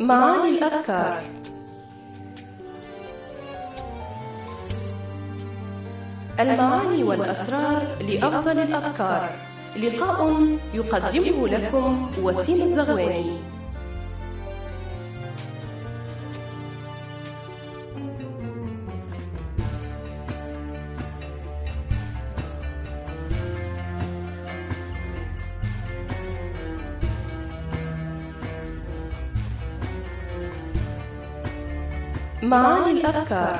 معاني الأفكار. المعاني والأسرار لأفضل الأفكار. لقاء يقدمه لكم وسيم الزغواني. معاني الأفكار.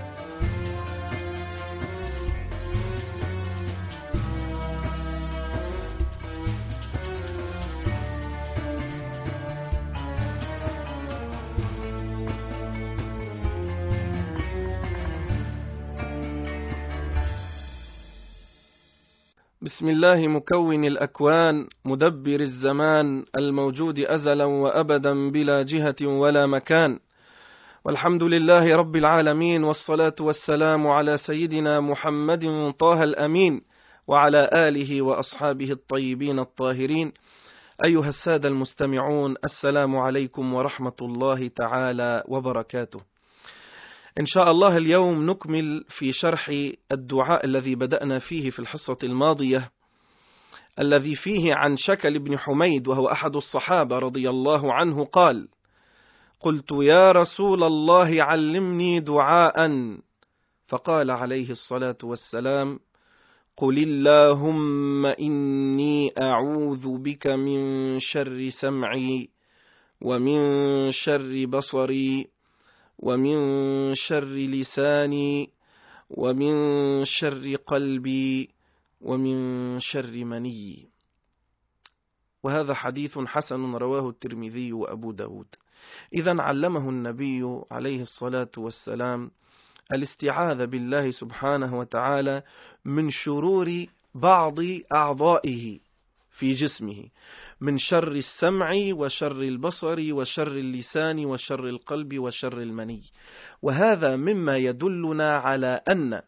بسم الله مكون الأكوان مدبر الزمان الموجود أزلا وأبدا بلا جهة ولا مكان، والحمد لله رب العالمين، والصلاة والسلام على سيدنا محمد طه الأمين وعلى آله وأصحابه الطيبين الطاهرين. أيها السادة المستمعون، السلام عليكم ورحمة الله تعالى وبركاته. إن شاء الله اليوم نكمل في شرح الدعاء الذي بدأنا فيه في الحصة الماضية، الذي فيه عن شكل بن حميد وهو أحد الصحابة رضي الله عنه قال: قلت يا رسول الله علمني دعاء، فقال عليه الصلاة والسلام: قل اللهم إني أعوذ بك من شر سمعي ومن شر بصري ومن شر لساني ومن شر قلبي ومن شر مني. وهذا حديث حسن رواه الترمذي وأبو داود. إذن علمه النبي عليه الصلاة والسلام الاستعاذة بالله سبحانه وتعالى من شرور بعض أعضائه في جسمه، من شر السمع وشر البصر وشر اللسان وشر القلب وشر المني. وهذا مما يدلنا على أن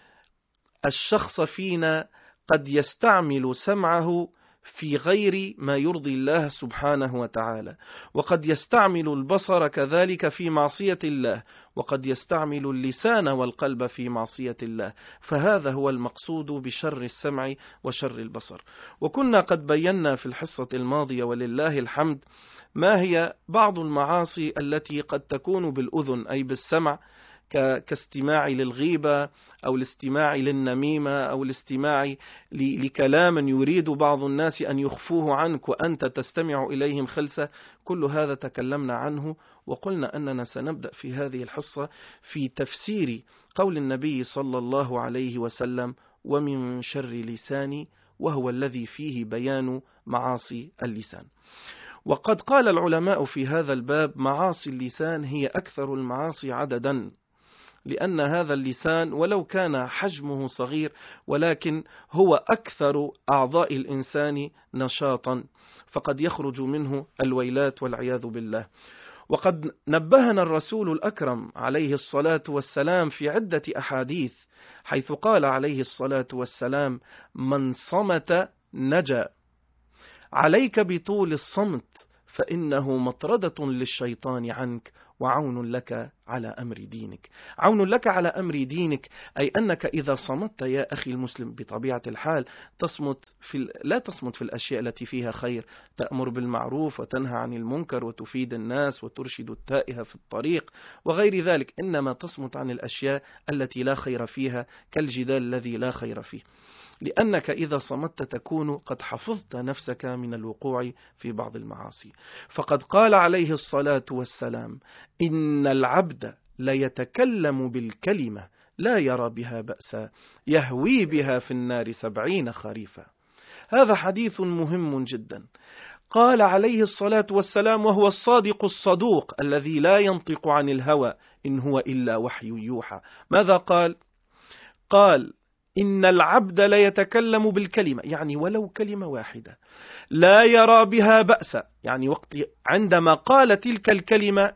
الشخص فينا قد يستعمل سمعه في غير ما يرضي الله سبحانه وتعالى، وقد يستعمل البصر كذلك في معصية الله، وقد يستعمل اللسان والقلب في معصية الله. فهذا هو المقصود بشر السمع وشر البصر. وكنا قد بينا في الحصة الماضية ولله الحمد ما هي بعض المعاصي التي قد تكون بالأذن أي بالسمع، كاستماع للغيبة أو الاستماع للنميمة أو الاستماع لكلام يريد بعض الناس أن يخفوه عنك وأنت تستمع إليهم خلسة. كل هذا تكلمنا عنه، وقلنا أننا سنبدأ في هذه الحصة في تفسير قول النبي صلى الله عليه وسلم: ومن شر لساني، وهو الذي فيه بيان معاصي اللسان. وقد قال العلماء في هذا الباب: معاصي اللسان هي أكثر المعاصي عددا، لأن هذا اللسان ولو كان حجمه صغير ولكن هو أكثر أعضاء الإنسان نشاطا، فقد يخرج منه الويلات والعياذ بالله. وقد نبهنا الرسول الأكرم عليه الصلاة والسلام في عدة أحاديث، حيث قال عليه الصلاة والسلام: من صمت نجا، عليك بطول الصمت فإنه مطردة للشيطان عنك وعون لك على أمر دينك. عون لك على أمر دينك أي أنك إذا صمت يا أخي المسلم بطبيعة الحال لا تصمت في الأشياء التي فيها خير، تأمر بالمعروف وتنهى عن المنكر وتفيد الناس وترشد التائه في الطريق وغير ذلك، إنما تصمت عن الأشياء التي لا خير فيها كالجدال الذي لا خير فيه، لأنك إذا صمت تكون قد حفظت نفسك من الوقوع في بعض المعاصي. فقد قال عليه الصلاة والسلام: إن العبد ليتكلم بالكلمة لا يرى بها بأسا يهوي بها في النار 70 خريفا. هذا حديث مهم جدا. قال عليه الصلاة والسلام وهو الصادق الصدوق الذي لا ينطق عن الهوى إن هو إلا وحي يوحى. ماذا قال؟ قال: إن العبد لا يتكلم بالكلمة، يعني ولو كلمة واحدة، لا يرى بها بأسا، يعني عندما قال تلك الكلمة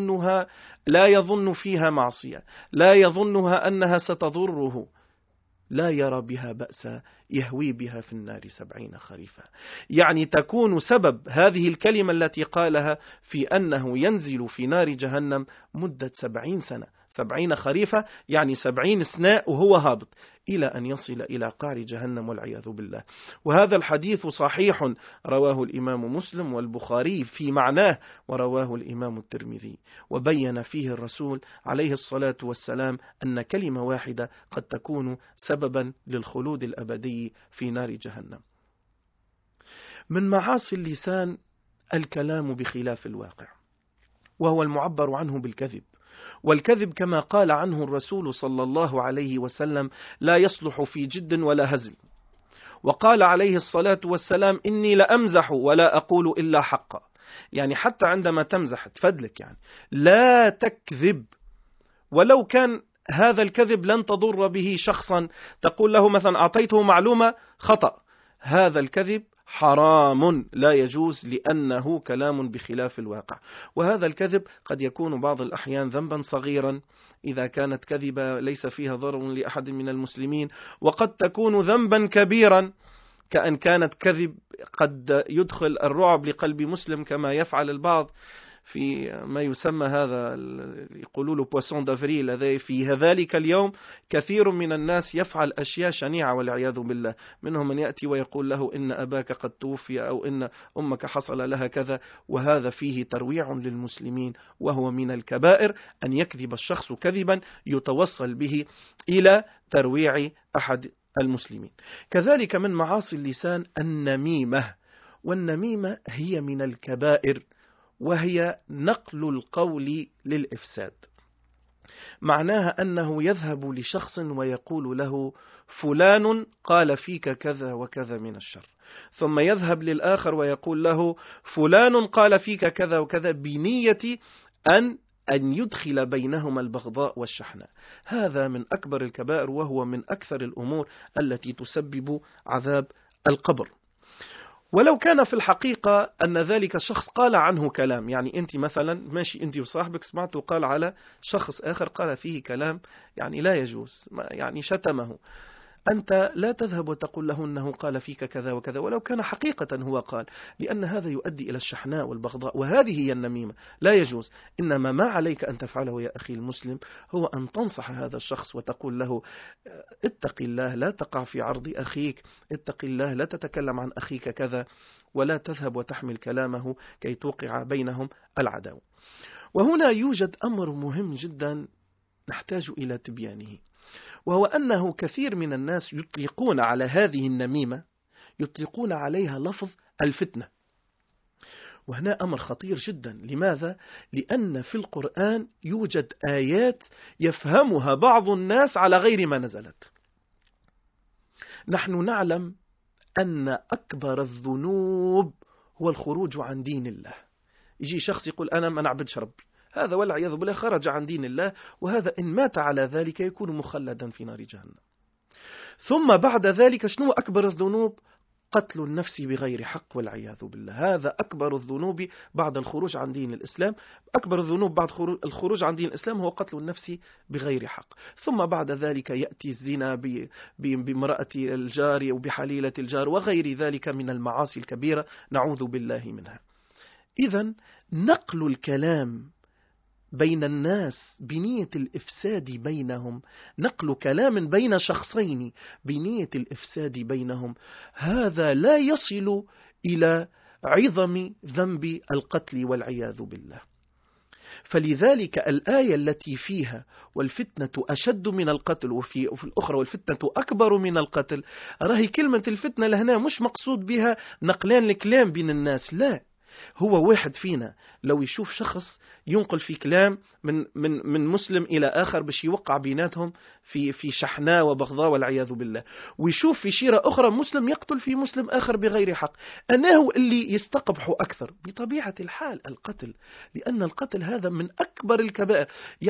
لا يظن فيها معصية، لا يظنها أنها ستضره، لا يرى بها بأسا يهوي بها في النار 70 خريفا. يعني تكون سبب هذه الكلمة التي قالها في أنه ينزل في نار جهنم مدة 70 سنة، 70 خريفة يعني 70 سنة وهو هابط إلى أن يصل إلى قعر جهنم والعياذ بالله. وهذا الحديث صحيح رواه الإمام مسلم والبخاري في معناه، ورواه الإمام الترمذي، وبين فيه الرسول عليه الصلاة والسلام أن كلمة واحدة قد تكون سببا للخلود الأبدي في نار جهنم. من معاصي اللسان الكلام بخلاف الواقع، وهو المعبر عنه بالكذب. والكذب كما قال عنه الرسول صلى الله عليه وسلم لا يصلح في جد ولا هزل. وقال عليه الصلاة والسلام إني لأمزح ولا أقول إلا حقا. يعني حتى عندما تمزح تفدلك، يعني لا تكذب، ولو كان هذا الكذب لن تضر به شخصا، تقول له مثلا أعطيته معلومة خطأ، هذا الكذب حرام لا يجوز لأنه كلام بخلاف الواقع. وهذا الكذب قد يكون بعض الأحيان ذنبا صغيرا إذا كانت كذبة ليس فيها ضرر لأحد من المسلمين، وقد تكون ذنبا كبيرا كأن كانت كذب قد يدخل الرعب لقلب مسلم كما يفعل البعض في ما يسمى هذا يقولوا له بواسون دافريل. في ذلك اليوم كثير من الناس يفعل أشياء شنيعة والعياذ بالله. منهم من يأتي ويقول له إن أباك قد توفي أو إن أمك حصل لها كذا، وهذا فيه ترويع للمسلمين، وهو من الكبائر أن يكذب الشخص كذبا يتوصل به إلى ترويع أحد المسلمين. كذلك من معاصي اللسان النميمة، والنميمة هي من الكبائر، وهي نقل القول للإفساد. معناها أنه يذهب لشخص ويقول له فلان قال فيك كذا وكذا من الشر، ثم يذهب للآخر ويقول له فلان قال فيك كذا وكذا، بنية أن يدخل بينهما البغضاء والشحناء. هذا من أكبر الكبائر، وهو من أكثر الأمور التي تسبب عذاب القبر. ولو كان في الحقيقة أن ذلك الشخص قال عنه كلام، يعني أنت مثلا ماشي أنت وصاحبك سمعت وقال على شخص آخر قال فيه كلام يعني لا يجوز، يعني شتمه، أنت لا تذهب وتقول له أنه قال فيك كذا وكذا ولو كان حقيقة هو قال، لأن هذا يؤدي إلى الشحناء والبغضاء، وهذه هي النميمة، لا يجوز. إنما ما عليك أن تفعله يا أخي المسلم هو أن تنصح هذا الشخص وتقول له اتق الله، لا تقع في عرض أخيك، اتق الله، لا تتكلم عن أخيك كذا، ولا تذهب وتحمل كلامه كي توقع بينهم العداوة. وهنا يوجد أمر مهم جدا نحتاج إلى تبيانه، وهو أنه كثير من الناس يطلقون على هذه النميمة يطلقون عليها لفظ الفتنة. وهنا أمر خطير جدا. لماذا؟ لأن في القرآن يوجد آيات يفهمها بعض الناس على غير ما نزلت. نحن نعلم أن أكبر الذنوب هو الخروج عن دين الله. يجي شخص يقول أنا ما نعبدش ربي، هذا والعياذ بالله خرج عن دين الله، وهذا إن مات على ذلك يكون مخلدا في نار جهنم. ثم بعد ذلك شنو أكبر الذنوب؟ قتل النفس بغير حق والعياذ بالله. هذا أكبر الذنوب بعد الخروج عن دين الإسلام. أكبر الذنوب بعد الخروج عن دين الإسلام هو قتل النفس بغير حق. ثم بعد ذلك يأتي الزنا بامرأة الجار وبحليلة الجار وغير ذلك من المعاصي الكبيرة، نعوذ بالله منها. إذن نقل الكلام بين الناس بنية الإفساد بينهم، نقل كلام بين شخصين بنية الإفساد بينهم، هذا لا يصل إلى عظم ذنب القتل والعياذ بالله. فلذلك الآية التي فيها والفتنة أشد من القتل وفي الأخرى والفتنة أكبر من القتل، راهي كلمة الفتنة لهنا مش مقصود بها نقلان الكلام بين الناس، لا، هو واحد فينا لو يشوف شخص ينقل في كلام من مسلم إلى آخر باش يوقع بيناتهم في شحناء وبغضاء والعياذ بالله، ويشوف في شيرة أخرى مسلم يقتل في مسلم آخر بغير حق، أنا هو اللي يستقبح أكثر بطبيعة الحال القتل، لأن القتل هذا من أكبر الكبائر. يعني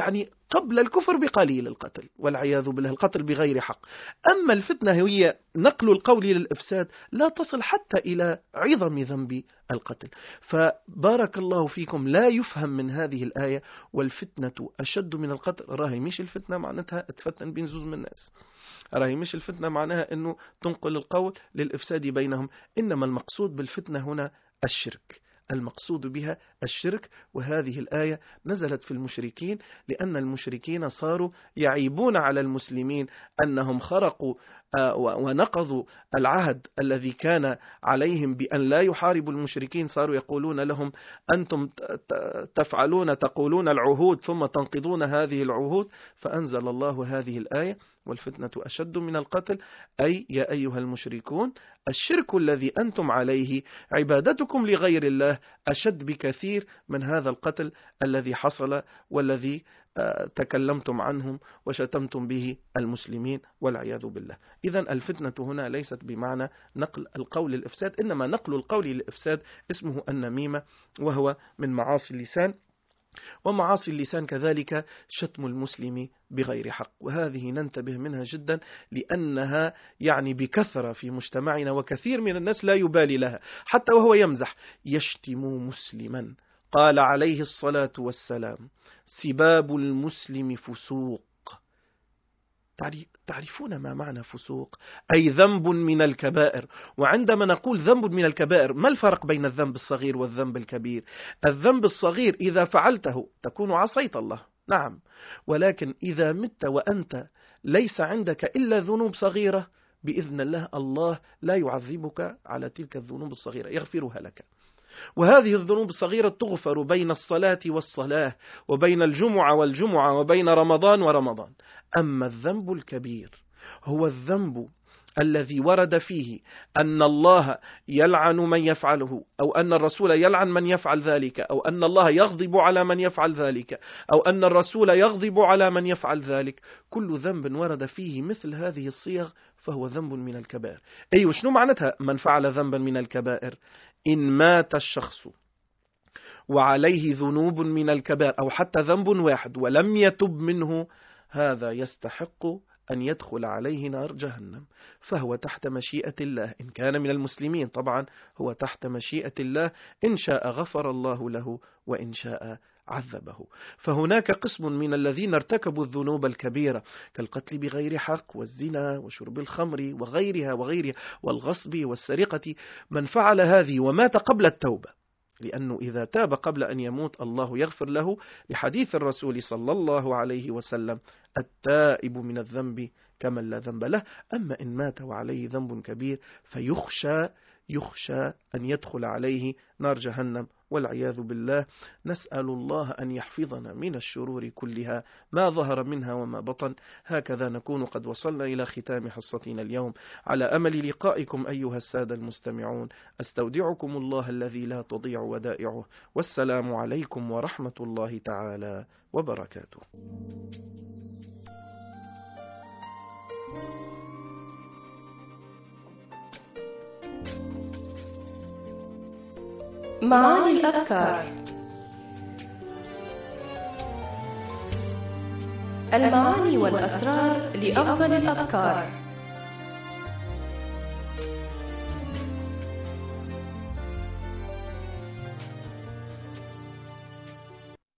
قبل الكفر بقليل القتل، والعياذ بالله، القتل بغير حق. أما الفتنة هي نقل القول للإفساد، لا تصل حتى إلى عظم ذنب القتل. فبارك الله فيكم، لا يفهم من هذه الآية والفتنة أشد من القتل. راهي مش الفتنة معناتها تفتن بين زوز من الناس، راهي مش الفتنة معناها أنه تنقل القول للإفساد بينهم، إنما المقصود بالفتنة هنا الشرك، المقصود بها الشرك. وهذه الآية نزلت في المشركين، لأن المشركين صاروا يعيبون على المسلمين أنهم خرقوا ونقضوا العهد الذي كان عليهم بأن لا يحاربوا المشركين. صاروا يقولون لهم أنتم تقولون العهود ثم تنقضون هذه العهود. فأنزل الله هذه الآية: والفتنة أشد من القتل، أي يا أيها المشركون الشرك الذي أنتم عليه، عبادتكم لغير الله، أشد بكثير من هذا القتل الذي حصل والذي تكلمتم عنهم وشتمتم به المسلمين والعياذ بالله. إذن الفتنة هنا ليست بمعنى نقل القول للإفساد، إنما نقل القول للإفساد اسمه النميمة، وهو من معاصي اللسان. ومعاصي اللسان كذلك شتم المسلم بغير حق، وهذه ننتبه منها جدا، لأنها يعني بكثرة في مجتمعنا، وكثير من الناس لا يبالي لها، حتى وهو يمزح يشتم مسلما. قال عليه الصلاة والسلام: سباب المسلم فسوق. تعرفون ما معنى فسوق؟ أي ذنب من الكبائر. وعندما نقول ذنب من الكبائر، ما الفرق بين الذنب الصغير والذنب الكبير؟ الذنب الصغير إذا فعلته تكون عصيت الله، نعم، ولكن إذا مت وأنت ليس عندك إلا ذنوب صغيرة، بإذن الله الله لا يعذبك على تلك الذنوب الصغيرة، يغفرها لك. وهذه الذنوب الصغيرة تغفر بين الصلاة والصلاة، وبين الجمعة والجمعة، وبين رمضان ورمضان. أما الذنب الكبير هو الذنب الذي ورد فيه أن الله يلعن من يفعله، أو أن الرسول يلعن من يفعل ذلك، أو أن الله يغضب على من يفعل ذلك، أو أن الرسول يغضب على من يفعل ذلك. كل ذنب ورد فيه مثل هذه الصيغ فهو ذنب من الكبائر. أي وشنو معناتها من فعل ذنبا من الكبائر؟ إن مات الشخص وعليه ذنوب من الكبائر، أو حتى ذنب واحد، ولم يتب منه، هذا يستحق أن يدخل عليه نار جهنم، فهو تحت مشيئة الله. إن كان من المسلمين طبعا هو تحت مشيئة الله، إن شاء غفر الله له وإن شاء عذبه. فهناك قسم من الذين ارتكبوا الذنوب الكبيرة كالقتل بغير حق، والزنا، وشرب الخمر، وغيرها والغصب والسرقة، من فعل هذه ومات قبل التوبة، لأنه إذا تاب قبل أن يموت الله يغفر له، لحديث الرسول صلى الله عليه وسلم: التائب من الذنب كمن لا ذنب له. أما إن مات وعليه ذنب كبير يخشى أن يدخل عليه نار جهنم والعياذ بالله. نسأل الله أن يحفظنا من الشرور كلها ما ظهر منها وما بطن. هكذا نكون قد وصلنا إلى ختام حصتنا اليوم، على أمل لقائكم أيها السادة المستمعون. أستودعكم الله الذي لا تضيع ودائعه، والسلام عليكم ورحمة الله تعالى وبركاته. معاني الأذكار. المعاني والأسرار لأفضل الأذكار.